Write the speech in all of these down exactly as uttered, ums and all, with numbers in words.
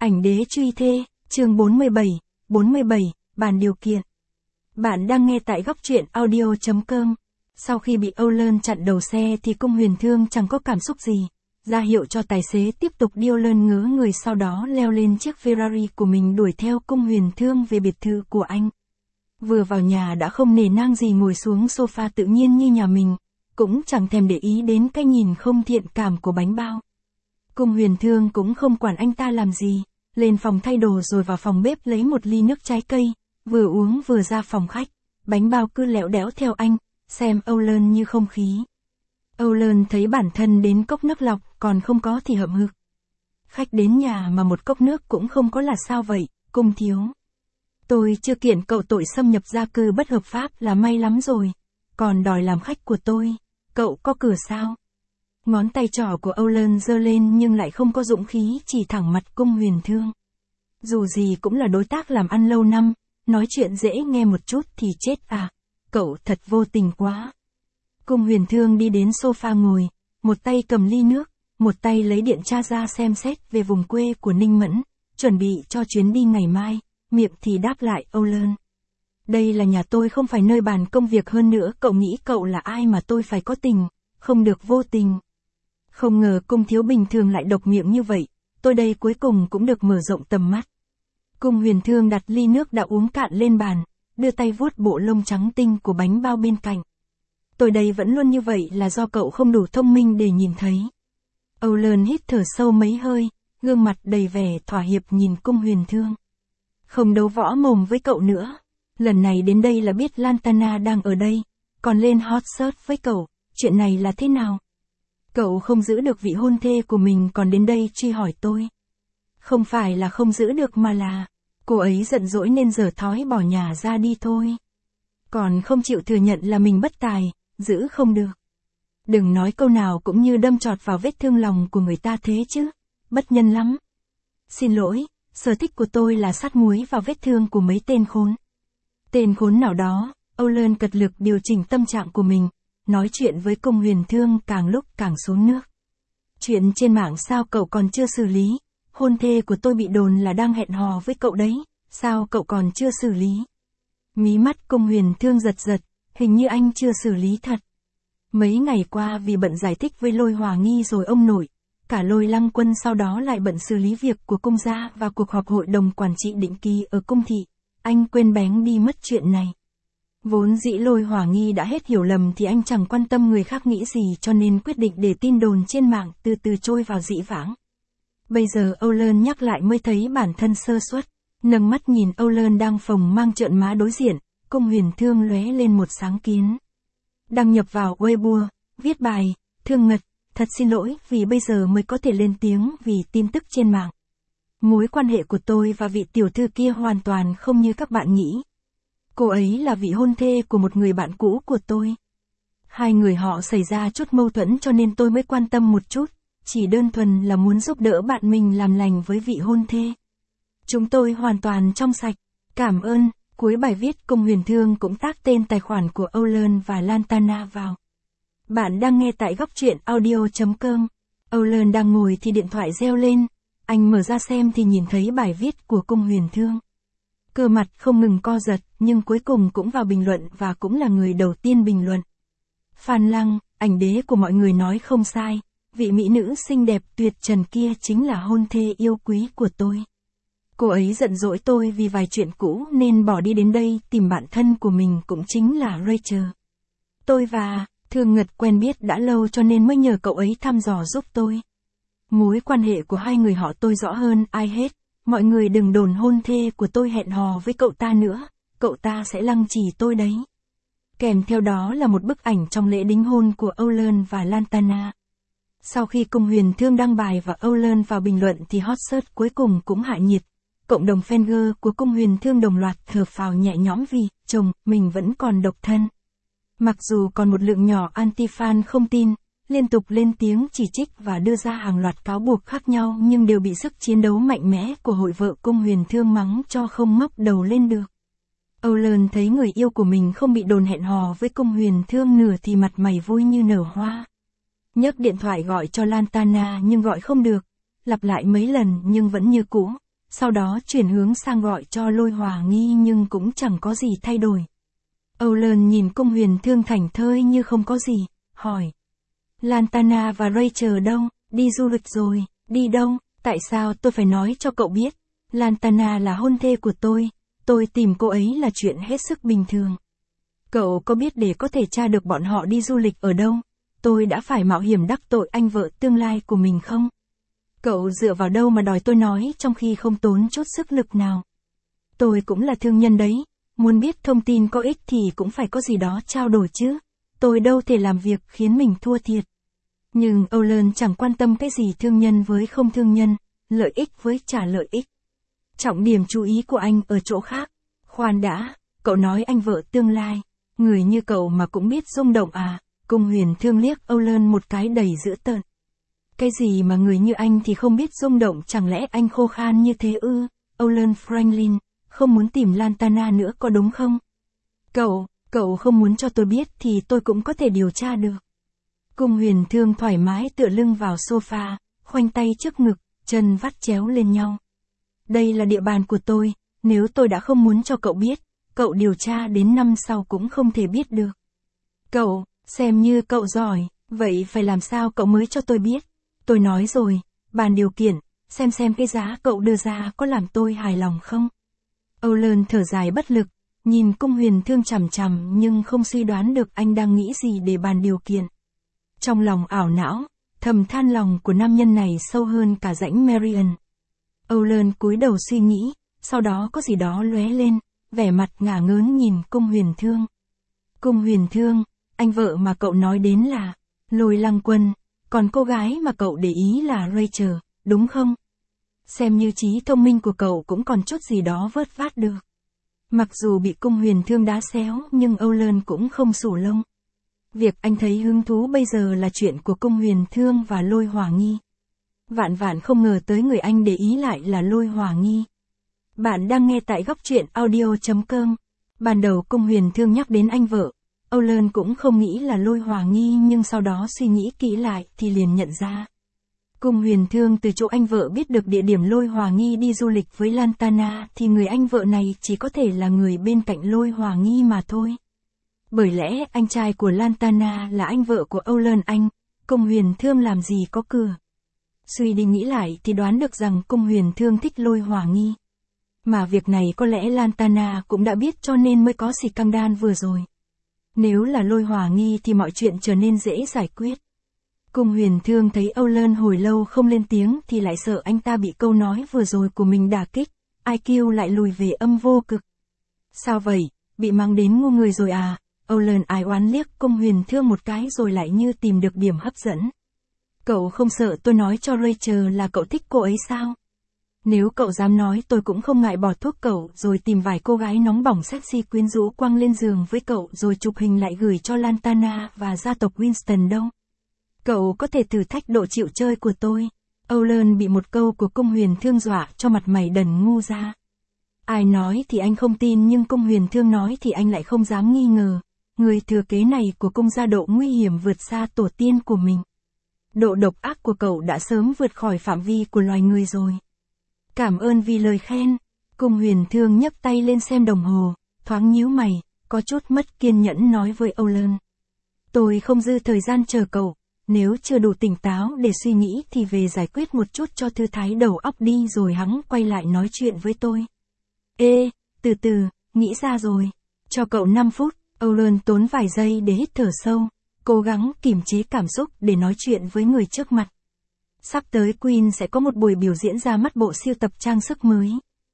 Ảnh đế truy thê, chương bốn mươi bảy, bốn mươi bảy, bàn điều kiện. Bạn đang nghe tại góc truyện audio chấm com. Sau khi bị Âu Lơn chặn đầu xe thì Cung Huyền Thương chẳng có cảm xúc gì, ra hiệu cho tài xế tiếp tục đi. Âu Lơn ngớ người sau đó leo lên chiếc Ferrari của mình đuổi theo Cung Huyền Thương về biệt thự của anh. Vừa vào nhà đã không nể nang gì ngồi xuống sofa tự nhiên như nhà mình, cũng chẳng thèm để ý đến cái nhìn không thiện cảm của bánh bao. Cung Huyền Thương cũng không quản anh ta làm gì, lên phòng thay đồ rồi vào phòng bếp lấy một ly nước trái cây, vừa uống vừa ra phòng khách. Bánh bao cứ lẽo đẽo theo anh, xem Âu Lơn như không khí. Âu Lơn thấy bản thân đến cốc nước lọc còn không có thì hậm hực. Khách đến nhà mà một cốc nước cũng không có là sao vậy, Cung thiếu? Tôi chưa kiện cậu tội xâm nhập gia cư bất hợp pháp là may lắm rồi, còn đòi làm khách của tôi, cậu có cửa sao? Ngón tay trỏ của Âu Lơn giơ lên nhưng lại không có dũng khí chỉ thẳng mặt Cung Huyền Thương. Dù gì cũng là đối tác làm ăn lâu năm, nói chuyện dễ nghe một chút thì chết à, cậu thật vô tình quá. Cung Huyền Thương đi đến sofa ngồi, một tay cầm ly nước, một tay lấy điện tra ra xem xét về vùng quê của Ninh Mẫn, chuẩn bị cho chuyến đi ngày mai, miệng thì đáp lại Âu Lơn. Đây là nhà tôi không phải nơi bàn công việc, hơn nữa cậu nghĩ cậu là ai mà tôi phải có tình, không được vô tình. Không ngờ Cung thiếu bình thường lại độc miệng như vậy, tôi đây cuối cùng cũng được mở rộng tầm mắt. Cung Huyền Thương đặt ly nước đã uống cạn lên bàn, đưa tay vuốt bộ lông trắng tinh của bánh bao bên cạnh. Tôi đây vẫn luôn như vậy là do cậu không đủ thông minh để nhìn thấy. Âu Lơn hít thở sâu mấy hơi, gương mặt đầy vẻ thỏa hiệp nhìn Cung Huyền Thương. Không đấu võ mồm với cậu nữa, lần này đến đây là biết Lantana đang ở đây, còn lên hot search với cậu, chuyện này là thế nào? Cậu không giữ được vị hôn thê của mình còn đến đây truy hỏi tôi. Không phải là không giữ được mà là, cô ấy giận dỗi nên giở thói bỏ nhà ra đi thôi. Còn không chịu thừa nhận là mình bất tài, giữ không được. Đừng nói câu nào cũng như đâm chọt vào vết thương lòng của người ta thế chứ, bất nhân lắm. Xin lỗi, sở thích của tôi là sát muối vào vết thương của mấy tên khốn. Tên khốn nào đó, Âu Lơn cật lực điều chỉnh tâm trạng của mình, nói chuyện với Cung Huyền Thương càng lúc càng xuống nước. Chuyện trên mạng sao cậu còn chưa xử lý? Hôn thê của tôi bị đồn là đang hẹn hò với cậu đấy, sao cậu còn chưa xử lý? Mí mắt Cung Huyền Thương giật giật, hình như anh chưa xử lý thật. Mấy ngày qua vì bận giải thích với Lôi Hòa Nghi rồi ông nội, cả Lôi Lăng Quân sau đó lại bận xử lý việc của cung gia và cuộc họp hội đồng quản trị định kỳ ở cung thị, anh quên bén đi mất chuyện này. Vốn dĩ Lôi Hòa Nghi đã hết hiểu lầm thì anh chẳng quan tâm người khác nghĩ gì cho nên quyết định để tin đồn trên mạng từ từ trôi vào dĩ vãng. Bây giờ Âu Lơn nhắc lại mới thấy bản thân sơ suất, nâng mắt nhìn Âu Lơn đang phồng mang trợn má đối diện, Cung Huyền Thương lóe lên một sáng kiến. Đăng nhập vào Weibo, viết bài, Thương Ngật, thật xin lỗi vì bây giờ mới có thể lên tiếng vì tin tức trên mạng. Mối quan hệ của tôi và vị tiểu thư kia hoàn toàn không như các bạn nghĩ. Cô ấy là vị hôn thê của một người bạn cũ của tôi. Hai người họ xảy ra chút mâu thuẫn cho nên tôi mới quan tâm một chút, chỉ đơn thuần là muốn giúp đỡ bạn mình làm lành với vị hôn thê. Chúng tôi hoàn toàn trong sạch, cảm ơn. Cuối bài viết Cung Huyền Thương cũng tác tên tài khoản của Âu Lơn và Lantana vào. Bạn đang nghe tại góc truyện audio chấm com. Âu Lơn đang ngồi thì điện thoại reo lên, anh mở ra xem thì nhìn thấy bài viết của Cung Huyền Thương. Cơ mặt không ngừng co giật, nhưng cuối cùng cũng vào bình luận và cũng là người đầu tiên bình luận. Phan Lăng, ảnh đế của mọi người nói không sai, vị mỹ nữ xinh đẹp tuyệt trần kia chính là hôn thê yêu quý của tôi. Cô ấy giận dỗi tôi vì vài chuyện cũ nên bỏ đi đến đây tìm bạn thân của mình cũng chính là Rachel. Tôi và Thương Ngật quen biết đã lâu cho nên mới nhờ cậu ấy thăm dò giúp tôi. Mối quan hệ của hai người họ tôi rõ hơn ai hết, mọi người đừng đồn hôn thê của tôi hẹn hò với cậu ta nữa, cậu ta sẽ lăng trì tôi đấy. Kèm theo đó là một bức ảnh trong lễ đính hôn của Âu Lơn và Lantana. Sau khi Cung Huyền Thương đăng bài và Âu Lơn vào bình luận thì hot search cuối cùng cũng hạ nhiệt. Cộng đồng fan của Cung Huyền Thương đồng loạt thở phào nhẹ nhõm vì, chồng, mình vẫn còn độc thân. Mặc dù còn một lượng nhỏ anti-fan không tin, liên tục lên tiếng chỉ trích và đưa ra hàng loạt cáo buộc khác nhau nhưng đều bị sức chiến đấu mạnh mẽ của hội vợ Cung Huyền Thương mắng cho không ngóc đầu lên được. Âu Lơn thấy người yêu của mình không bị đồn hẹn hò với Cung Huyền Thương nửa thì mặt mày vui như nở hoa. Nhấc điện thoại gọi cho Lantana nhưng gọi không được, lặp lại mấy lần nhưng vẫn như cũ. sau đó chuyển hướng sang gọi cho Lôi Hòa Nghi nhưng cũng chẳng có gì thay đổi. Owen nhìn Cung Huyền Thương thảnh thơi như không có gì, hỏi. Lantana và Rachel đâu? Đi du lịch rồi. Đi đâu? Tại sao tôi phải nói cho cậu biết? Lantana là hôn thê của tôi, tôi tìm cô ấy là chuyện hết sức bình thường. Cậu có biết để có thể tra được bọn họ đi du lịch ở đâu, tôi đã phải mạo hiểm đắc tội anh vợ tương lai của mình không? Cậu dựa vào đâu mà đòi tôi nói trong khi không tốn chút sức lực nào? Tôi cũng là thương nhân đấy, muốn biết thông tin có ích thì cũng phải có gì đó trao đổi chứ. Tôi đâu thể làm việc khiến mình thua thiệt. Nhưng Owen chẳng quan tâm cái gì thương nhân với không thương nhân, lợi ích với trả lợi ích. Trọng điểm chú ý của anh ở chỗ khác. Khoan đã, cậu nói anh vợ tương lai, người như cậu mà cũng biết rung động à? Cung Huyền Thương liếc Owen một cái đầy dữ tợn. Cái gì mà người như anh thì không biết rung động, chẳng lẽ anh khô khan như thế ư? Owen Franklin, không muốn tìm Lantana nữa có đúng không? Cậu, cậu không muốn cho tôi biết thì tôi cũng có thể điều tra được. Cung Huyền Thương thoải mái tựa lưng vào sofa, khoanh tay trước ngực, chân vắt chéo lên nhau. Đây là địa bàn của tôi, nếu tôi đã không muốn cho cậu biết, cậu điều tra đến năm sau cũng không thể biết được. Cậu, xem như cậu giỏi, vậy phải làm sao cậu mới cho tôi biết? Tôi nói rồi, bàn điều kiện, xem xem cái giá cậu đưa ra có làm tôi hài lòng không? Owen thở dài bất lực, nhìn Cung Huyền Thương chằm chằm nhưng không suy đoán được anh đang nghĩ gì để bàn điều kiện. Trong lòng ảo não, thầm than lòng của nam nhân này sâu hơn cả rãnh Marion. Owen cúi đầu suy nghĩ, sau đó có gì đó lóe lên, vẻ mặt ngả ngớn nhìn Cung Huyền Thương. Cung Huyền Thương, anh vợ mà cậu nói đến là Lôi Lăng Quân, còn cô gái mà cậu để ý là Rachel, đúng không? Xem như trí thông minh của cậu cũng còn chút gì đó vớt vát được. Mặc dù bị Cung Huyền Thương đá xéo nhưng Owen cũng không sủ lông. Việc anh thấy hứng thú bây giờ là chuyện của Cung Huyền Thương và Lôi Hòa Nghi. Vạn vạn không ngờ tới người anh để ý lại là Lôi Hòa Nghi. Bạn đang nghe tại góc truyện audio chấm com. Ban đầu Cung Huyền Thương nhắc đến anh vợ, Owen cũng không nghĩ là Lôi Hòa Nghi nhưng sau đó suy nghĩ kỹ lại thì liền nhận ra. Cung Huyền Thương từ chỗ anh vợ biết được địa điểm Lôi Hòa Nghi đi du lịch với Lantana thì người anh vợ này chỉ có thể là người bên cạnh Lôi Hòa Nghi mà thôi. Bởi lẽ anh trai của Lantana là anh vợ của Owen anh, Cung Huyền Thương làm gì có cửa. Suy đi nghĩ lại thì đoán được rằng Cung Huyền Thương thích Lôi Hòa Nghi. Mà việc này có lẽ Lantana cũng đã biết cho nên mới có scandal vừa rồi. Nếu là Lôi Hòa Nghi thì mọi chuyện trở nên dễ giải quyết. Cung Huyền Thương thấy Owen hồi lâu không lên tiếng thì lại sợ anh ta bị câu nói vừa rồi của mình đả kích, i kiu lại lùi về âm vô cực. Sao vậy, bị mang đến ngu người rồi à? Owen ai oán liếc Cung Huyền Thương một cái rồi lại như tìm được điểm hấp dẫn. Cậu không sợ tôi nói cho Rachel là cậu thích cô ấy sao? Nếu cậu dám nói tôi cũng không ngại bỏ thuốc cậu rồi tìm vài cô gái nóng bỏng sexy quyến rũ quăng lên giường với cậu rồi chụp hình lại gửi cho Lantana và gia tộc Winston đâu. Cậu có thể thử thách độ chịu chơi của tôi. Owen bị một câu của Cung Huyền Thương dọa cho mặt mày đần ngu ra. Ai nói thì anh không tin nhưng Cung Huyền Thương nói thì anh lại không dám nghi ngờ. Người thừa kế này của Cung gia độ nguy hiểm vượt xa tổ tiên của mình. Độ độc ác của cậu đã sớm vượt khỏi phạm vi của loài người rồi. Cảm ơn vì lời khen. Cung Huyền Thương nhấc tay lên xem đồng hồ, thoáng nhíu mày, có chút mất kiên nhẫn nói với Owen. Tôi không dư thời gian chờ cậu, nếu chưa đủ tỉnh táo để suy nghĩ thì về giải quyết một chút cho thư thái đầu óc đi rồi hắn quay lại nói chuyện với tôi. Ê, từ từ, nghĩ ra rồi. Cho cậu năm phút, Owen tốn vài giây để hít thở sâu, cố gắng kiềm chế cảm xúc để nói chuyện với người trước mặt. Sắp tới Queen sẽ có một buổi biểu diễn ra mắt bộ sưu tập trang sức mới.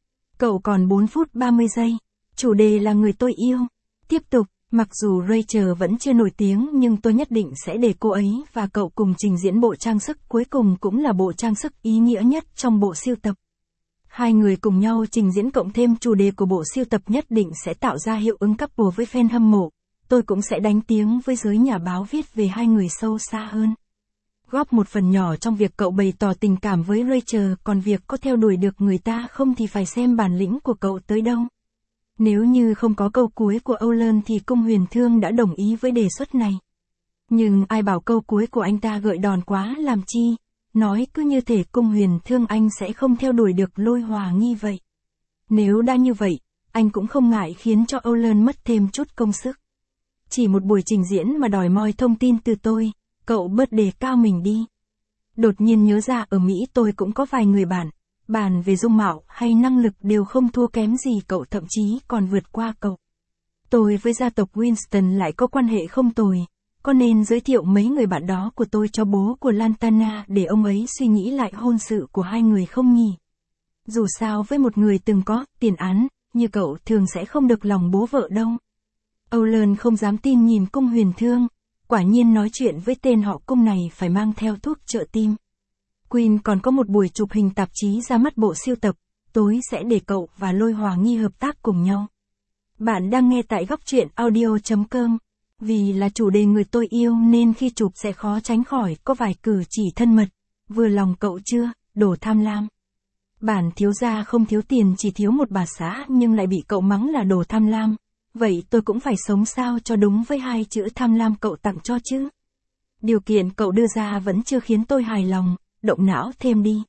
Cậu còn bốn phút ba mươi giây. Chủ đề là người tôi yêu. Tiếp tục, mặc dù Rachel vẫn chưa nổi tiếng nhưng tôi nhất định sẽ để cô ấy và cậu cùng trình diễn bộ trang sức cuối cùng cũng là bộ trang sức ý nghĩa nhất trong bộ sưu tập. Hai người cùng nhau trình diễn cộng thêm chủ đề của bộ sưu tập nhất định sẽ tạo ra hiệu ứng couple với fan hâm mộ. Tôi cũng sẽ đánh tiếng với giới nhà báo viết về hai người sâu xa hơn. Góp một phần nhỏ trong việc cậu bày tỏ tình cảm với Rachel, còn việc có theo đuổi được người ta không thì phải xem bản lĩnh của cậu tới đâu. Nếu như không có câu cuối của Owen thì Cung Huyền Thương đã đồng ý với đề xuất này. Nhưng ai bảo câu cuối của anh ta gợi đòn quá làm chi, nói cứ như thể cung huyền thương anh sẽ không theo đuổi được Lôi Hòa Nghi vậy. Nếu đã như vậy, anh cũng không ngại khiến cho Âu Lơn mất thêm chút công sức. Chỉ một buổi trình diễn mà đòi moi thông tin từ tôi, cậu bớt đề cao mình đi. Đột nhiên nhớ ra ở Mỹ tôi cũng có vài người bạn, bàn về dung mạo hay năng lực đều không thua kém gì cậu, thậm chí còn vượt qua cậu. Tôi với gia tộc Winston lại có quan hệ không tồi, có nên giới thiệu mấy người bạn đó của tôi cho bố của Lantana để ông ấy suy nghĩ lại hôn sự của hai người không nhỉ? Dù sao với một người từng có tiền án, như cậu thường sẽ không được lòng bố vợ đâu. Âu Lơn không dám tin nhìn cung huyền thương, quả nhiên nói chuyện với tên họ cung này phải mang theo thuốc trợ tim. Queen còn có một buổi chụp hình tạp chí ra mắt bộ siêu tập, tối sẽ để cậu và Lôi Hòa Nghi hợp tác cùng nhau. Bạn đang nghe tại góc truyện audio chấm com. Vì là chủ đề người tôi yêu nên khi chụp sẽ khó tránh khỏi có vài cử chỉ thân mật. Vừa lòng cậu chưa, đồ tham lam. Bản thiếu gia không thiếu tiền, chỉ thiếu một bà xã nhưng lại bị cậu mắng là đồ tham lam. Vậy tôi cũng phải sống sao cho đúng với hai chữ tham lam cậu tặng cho chứ. Điều kiện cậu đưa ra vẫn chưa khiến tôi hài lòng, động não thêm đi.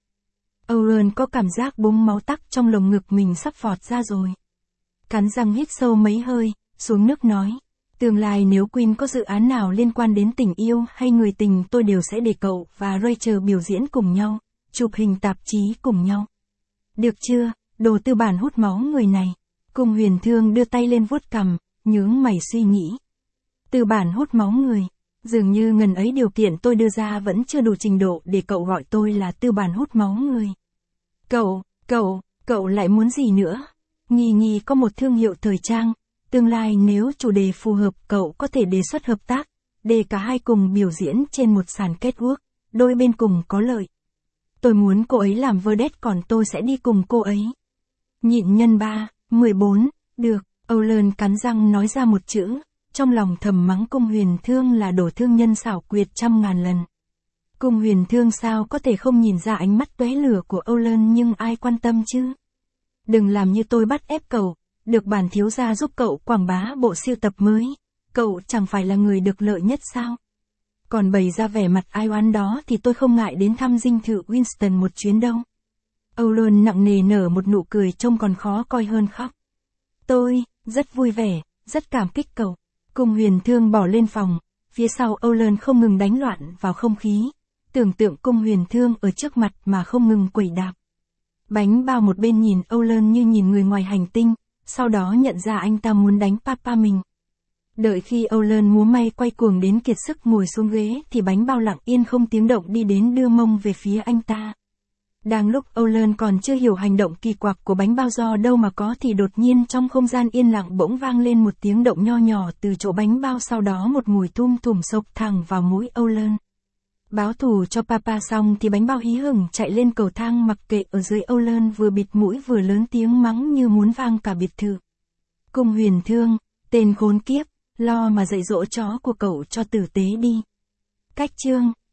Owen có cảm giác búng máu tắc trong lồng ngực mình sắp phọt ra rồi. Cắn răng hít sâu mấy hơi, xuống nước nói. Tương lai nếu Queen có dự án nào liên quan đến tình yêu hay người tình tôi đều sẽ để cậu và Rachel biểu diễn cùng nhau, chụp hình tạp chí cùng nhau. Được chưa, đồ tư bản hút máu người này. Cung huyền thương đưa tay lên vuốt cằm, nhướng mày suy nghĩ. Tư bản hút máu người. Dường như ngần ấy điều kiện tôi đưa ra vẫn chưa đủ trình độ để cậu gọi tôi là tư bản hút máu người. Cậu, cậu, cậu lại muốn gì nữa? Nghi nghi có một thương hiệu thời trang. Tương lai nếu chủ đề phù hợp cậu có thể đề xuất hợp tác, để cả hai cùng biểu diễn trên một sàn catwalk, đôi bên cùng có lợi. Tôi muốn cô ấy làm vedette còn tôi sẽ đi cùng cô ấy. Nhịn nhân ba, mười bốn, được, Âu Lơn cắn răng nói ra một chữ, trong lòng thầm mắng cung huyền thương là đồ thương nhân xảo quyệt trăm ngàn lần. Cung huyền thương sao có thể không nhìn ra ánh mắt tóe lửa của Âu Lơn, nhưng ai quan tâm chứ? Đừng làm như tôi bắt ép cậu. Được bản thiếu gia giúp cậu quảng bá bộ siêu tập mới, cậu chẳng phải là người được lợi nhất sao? Còn bày ra vẻ mặt ai oán đó thì tôi không ngại đến thăm dinh thự Winston một chuyến đâu. Âu Lơn nặng nề nở một nụ cười trông còn khó coi hơn khóc. Tôi, rất vui vẻ, rất cảm kích cậu. Cung huyền thương bỏ lên phòng, phía sau Âu Lơn không ngừng đánh loạn vào không khí, tưởng tượng cung huyền thương ở trước mặt mà không ngừng quẩy đạp. Bánh bao một bên nhìn Âu Lơn như nhìn người ngoài hành tinh. Sau đó nhận ra anh ta muốn đánh papa mình. Đợi khi Âu Lơn múa may quay cuồng đến kiệt sức ngồi xuống ghế thì bánh bao lặng yên không tiếng động đi đến đưa mông về phía anh ta. Đang lúc Âu Lơn còn chưa hiểu hành động kỳ quặc của bánh bao do đâu mà có thì đột nhiên trong không gian yên lặng bỗng vang lên một tiếng động nho nhỏ từ chỗ bánh bao, sau đó một mùi thum thủm xộc thẳng vào mũi Âu Lơn. Báo thù cho papa xong thì bánh bao hí hửng chạy lên cầu thang, mặc kệ ở dưới Âu Lơn vừa bịt mũi vừa lớn tiếng mắng như muốn vang cả biệt thự. Cung huyền thương, tên khốn kiếp, lo mà dạy dỗ chó của cậu cho tử tế đi. Cách chương